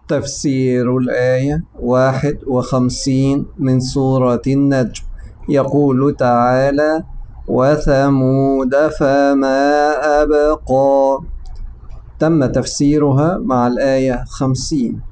تفسير الآية 51 من سورة النجم. يقول تعالى: وثمود فما أبقى. تم تفسيرها مع الآية 50.